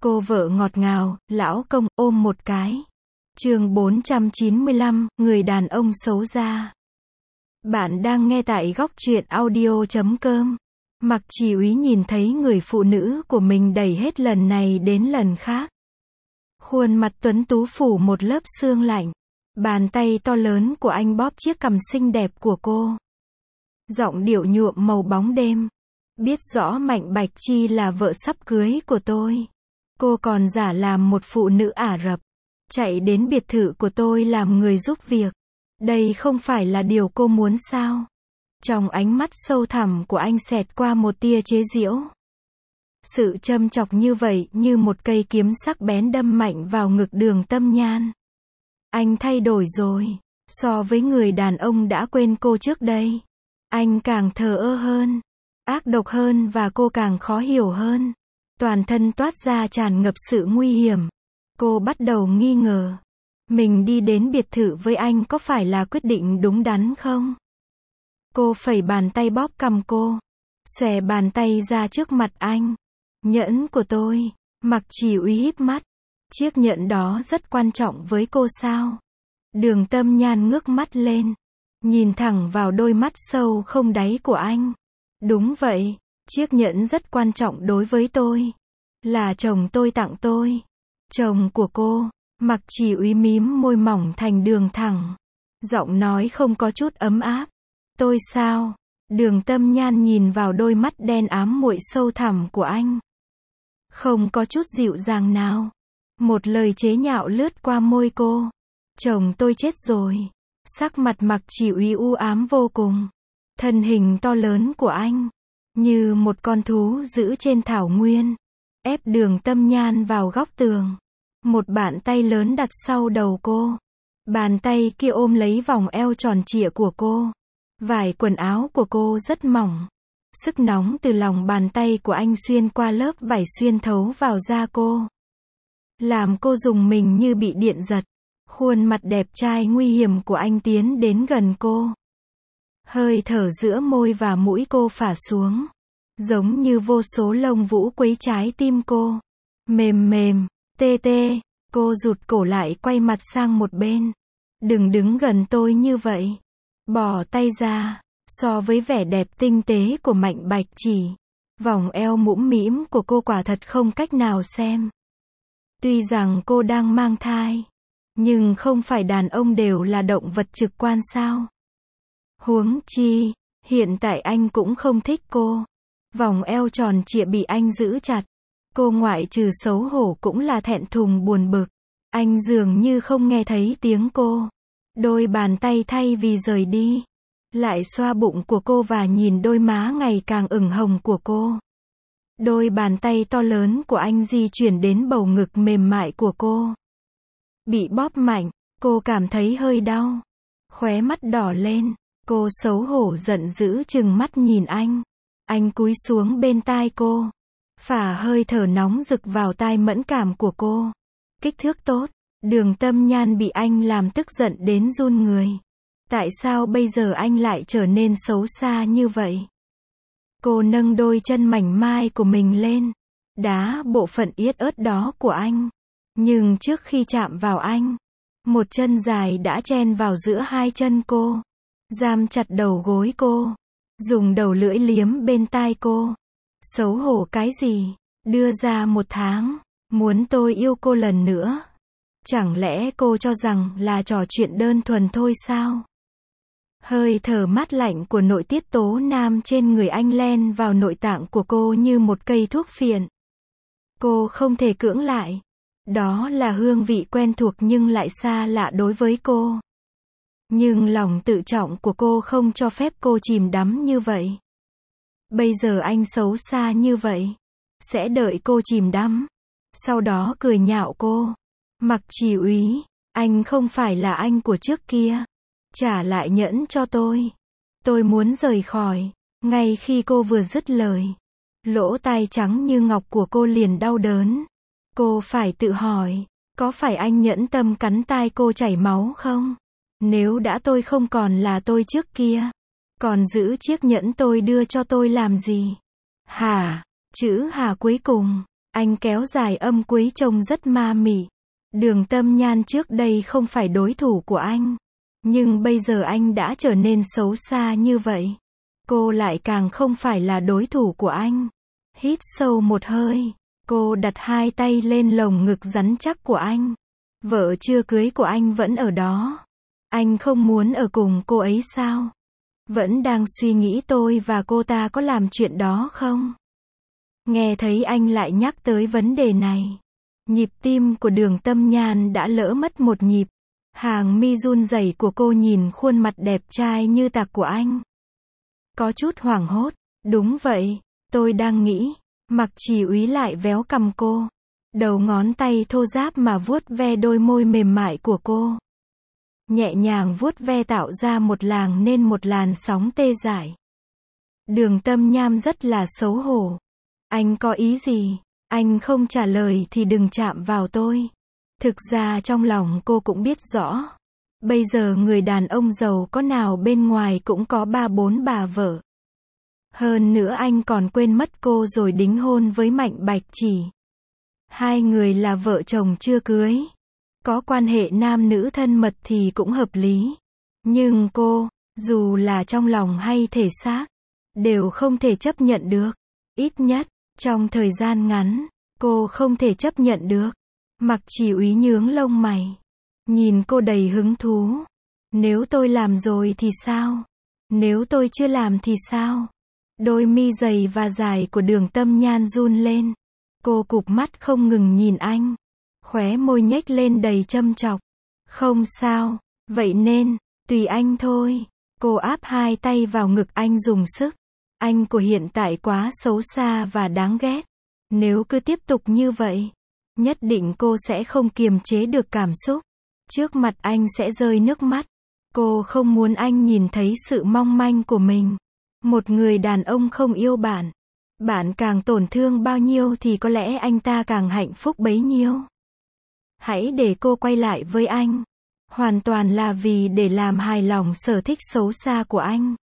Cô vợ ngọt ngào, lão công, ôm một cái. Chương 495, người đàn ông xấu xa. Bạn đang nghe tại góc truyện audio.com. Mặc Chỉ Úy nhìn thấy người phụ nữ của mình đẩy hết lần này đến lần khác. Khuôn mặt tuấn tú phủ một lớp sương lạnh. Bàn tay to lớn của anh bóp chiếc cằm xinh đẹp của cô. Giọng điệu nhuộm màu bóng đêm. Biết rõ Mạnh Bạch Chi là vợ sắp cưới của tôi. Cô còn giả làm một phụ nữ Ả Rập. Chạy đến biệt thự của tôi làm người giúp việc. Đây không phải là điều cô muốn sao? Trong ánh mắt sâu thẳm của anh xẹt qua một tia chế giễu. Sự châm chọc như vậy như một cây kiếm sắc bén đâm mạnh vào ngực Đường Tâm Nhan. Anh thay đổi rồi. So với người đàn ông đã quên cô trước đây. Anh càng thờ ơ hơn. Ác độc hơn và cô càng khó hiểu hơn. Toàn thân toát ra tràn ngập sự nguy hiểm. Cô bắt đầu nghi ngờ. Mình đi đến biệt thự với anh có phải là quyết định đúng đắn không? Cô phẩy bàn tay bóp cằm cô. Xòe bàn tay ra trước mặt anh. Nhẫn của tôi. Mặc Chỉ Úy híp mắt. Chiếc nhẫn đó rất quan trọng với cô sao? Đường Tâm Nhan ngước mắt lên. Nhìn thẳng vào đôi mắt sâu không đáy của anh. Đúng vậy. Chiếc nhẫn rất quan trọng đối với tôi. Là chồng tôi tặng tôi. Chồng của cô. Mặc Chỉ Úy mím môi mỏng thành đường thẳng. Giọng nói không có chút ấm áp. Tôi sao? Đường Tâm Nhan nhìn vào đôi mắt đen ám muội sâu thẳm của anh. Không có chút dịu dàng nào. Một lời chế nhạo lướt qua môi cô. Chồng tôi chết rồi. Sắc mặt Mặc Chỉ Úy u ám vô cùng. Thân hình to lớn của anh. Như một con thú giữ trên thảo nguyên. Ép Đường Tâm Nhan vào góc tường. Một bàn tay lớn đặt sau đầu cô. Bàn tay kia ôm lấy vòng eo tròn trịa của cô. Vải quần áo của cô rất mỏng. Sức nóng từ lòng bàn tay của anh xuyên qua lớp vải xuyên thấu vào da cô. Làm cô rùng mình như bị điện giật. Khuôn mặt đẹp trai nguy hiểm của anh tiến đến gần cô. Hơi thở giữa môi và mũi cô phả xuống. Giống như vô số lông vũ quấy trái tim cô. Mềm mềm, tê tê. Cô rụt cổ lại quay mặt sang một bên. Đừng đứng gần tôi như vậy. Bỏ tay ra. So với vẻ đẹp tinh tế của Mạnh Bạch Chỉ, vòng eo mũm mĩm của cô quả thật không cách nào xem. Tuy rằng cô đang mang thai, nhưng không phải đàn ông đều là động vật trực quan sao? Huống chi, hiện tại anh cũng không thích cô. Vòng eo tròn trịa bị anh giữ chặt. Cô ngoại trừ xấu hổ cũng là thẹn thùng buồn bực. Anh dường như không nghe thấy tiếng cô. Đôi bàn tay thay vì rời đi, lại xoa bụng của cô và nhìn đôi má ngày càng ửng hồng của cô. Đôi bàn tay to lớn của anh di chuyển đến bầu ngực mềm mại của cô. Bị bóp mạnh, cô cảm thấy hơi đau. Khóe mắt đỏ lên, cô xấu hổ giận dữ trừng mắt nhìn anh. Anh cúi xuống bên tai cô. Phả hơi thở nóng rực vào tai mẫn cảm của cô. Kích thước tốt. Đường Tâm Nhan bị anh làm tức giận đến run người. Tại sao bây giờ anh lại trở nên xấu xa như vậy? Cô nâng đôi chân mảnh mai của mình lên. Đá bộ phận yết ớt đó của anh. Nhưng trước khi chạm vào anh, một chân dài đã chen vào giữa hai chân cô. Giam chặt đầu gối cô. Dùng đầu lưỡi liếm bên tai cô. Xấu hổ cái gì? Đưa ra 1 tháng. Muốn tôi yêu cô lần nữa. Chẳng lẽ cô cho rằng là trò chuyện đơn thuần thôi sao? Hơi thở mát lạnh của nội tiết tố nam trên người anh len vào nội tạng của cô như một cây thuốc phiện. Cô không thể cưỡng lại. Đó là hương vị quen thuộc nhưng lại xa lạ đối với cô. Nhưng lòng tự trọng của cô không cho phép cô chìm đắm như vậy. Bây giờ anh xấu xa như vậy. Sẽ đợi cô chìm đắm. Sau đó cười nhạo cô. Mặc Chỉ Úy, anh không phải là anh của trước kia. Trả lại nhẫn cho tôi. Tôi muốn rời khỏi. Ngay khi cô vừa dứt lời, lỗ tai trắng như ngọc của cô liền đau đớn. Cô phải tự hỏi, có phải anh nhẫn tâm cắn tai cô chảy máu không? Nếu đã tôi không còn là tôi trước kia, còn giữ chiếc nhẫn tôi đưa cho tôi làm gì? Hả? Chữ hà cuối cùng Anh kéo dài âm cuối trông rất ma mị. Đường Tâm Nhan trước đây không phải đối thủ của anh. Nhưng bây giờ anh đã trở nên xấu xa như vậy. Cô lại càng không phải là đối thủ của anh. Hít sâu một hơi. Cô đặt hai tay lên lồng ngực rắn chắc của anh. Vợ chưa cưới của anh vẫn ở đó. Anh không muốn ở cùng cô ấy sao? Vẫn đang suy nghĩ tôi và cô ta có làm chuyện đó không? Nghe thấy anh lại nhắc tới vấn đề này. Nhịp tim của Đường Tâm Nhan đã lỡ mất một nhịp. Hàng mi run rẩy của cô nhìn khuôn mặt đẹp trai như tạc của anh. Có chút hoảng hốt. Đúng vậy, tôi đang nghĩ. Mặc Chỉ Úy lại véo cằm cô. Đầu ngón tay thô ráp mà vuốt ve đôi môi mềm mại của cô. Nhẹ nhàng vuốt ve tạo ra một làn nên một làn sóng tê dại. Đường Tâm Nhan rất là xấu hổ. Anh có ý gì? Anh không trả lời thì đừng chạm vào tôi. Thực ra trong lòng cô cũng biết rõ. Bây giờ người đàn ông giàu có nào bên ngoài cũng có 3-4 bà vợ. Hơn nữa anh còn quên mất cô rồi đính hôn với Mạnh Bạch Chỉ. Hai người là vợ chồng chưa cưới. Có quan hệ nam nữ thân mật thì cũng hợp lý. Nhưng cô, dù là trong lòng hay thể xác, đều không thể chấp nhận được. Ít nhất, trong thời gian ngắn, cô không thể chấp nhận được. Mặc Chỉ Úy nhướng lông mày. Nhìn cô đầy hứng thú. Nếu tôi làm rồi thì sao? Nếu tôi chưa làm thì sao? Đôi mi dày và dài của Đường Tâm Nhan run lên. Cô cụp mắt không ngừng nhìn anh. Khóe môi nhếch lên đầy châm chọc. Không sao, vậy nên, tùy anh thôi. Cô áp hai tay vào ngực anh dùng sức. Anh của hiện tại quá xấu xa và đáng ghét. Nếu cứ tiếp tục như vậy, nhất định cô sẽ không kiềm chế được cảm xúc. Trước mặt anh sẽ rơi nước mắt. Cô không muốn anh nhìn thấy sự mong manh của mình. Một người đàn ông không yêu bạn. Bạn càng tổn thương bao nhiêu thì có lẽ anh ta càng hạnh phúc bấy nhiêu. Hãy để cô quay lại với anh. Hoàn toàn là vì để làm hài lòng sở thích xấu xa của anh.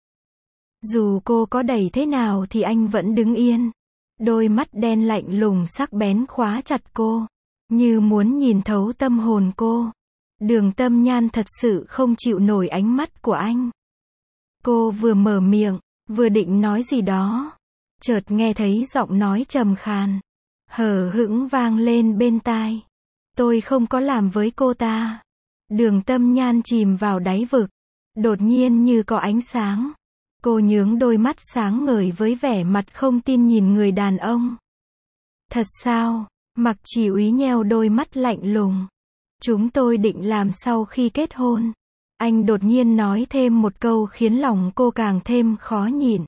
Dù cô có đẩy thế nào thì anh vẫn đứng yên. Đôi mắt đen lạnh lùng sắc bén khóa chặt cô. Như muốn nhìn thấu tâm hồn cô. Đường Tâm Nhan thật sự không chịu nổi ánh mắt của anh. Cô vừa mở miệng, vừa định nói gì đó. Chợt nghe thấy giọng nói trầm khàn, hờ hững vang lên bên tai. Tôi không có làm với cô ta. Đường Tâm Nhan chìm vào đáy vực. Đột nhiên như có ánh sáng. Cô nhướng đôi mắt sáng ngời với vẻ mặt không tin nhìn người đàn ông. Thật sao? Mặc Chỉ Úy nheo đôi mắt lạnh lùng. Chúng tôi định làm sau khi kết hôn. Anh đột nhiên nói thêm một câu khiến lòng cô càng thêm khó nhịn.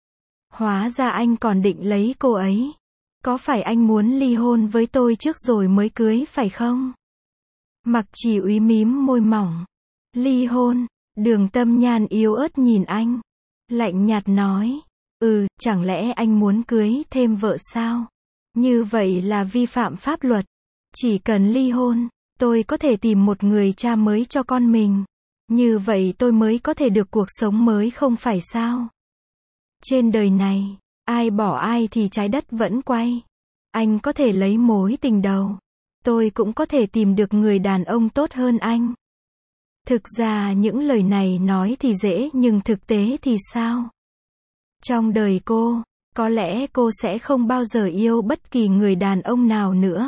Hóa ra anh còn định lấy cô ấy. Có phải anh muốn ly hôn với tôi trước rồi mới cưới phải không? Mặc Chỉ Úy mím môi mỏng. Ly hôn? Đường Tâm Nhan yếu ớt nhìn anh. Lạnh nhạt nói. Chẳng lẽ anh muốn cưới thêm vợ sao? Như vậy là vi phạm pháp luật. Chỉ cần ly hôn, tôi có thể tìm một người cha mới cho con mình. Như vậy tôi mới có thể được cuộc sống mới không phải sao? Trên đời này, ai bỏ ai thì trái đất vẫn quay. Anh có thể lấy mối tình đầu. Tôi cũng có thể tìm được người đàn ông tốt hơn anh. Thực ra những lời này nói thì dễ nhưng thực tế thì sao? Trong đời cô, có lẽ cô sẽ không bao giờ yêu bất kỳ người đàn ông nào nữa.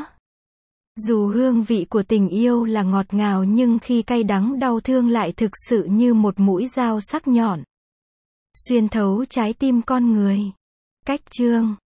Dù hương vị của tình yêu là ngọt ngào nhưng khi cay đắng đau thương lại thực sự như một mũi dao sắc nhọn. Xuyên thấu trái tim con người. Cách chương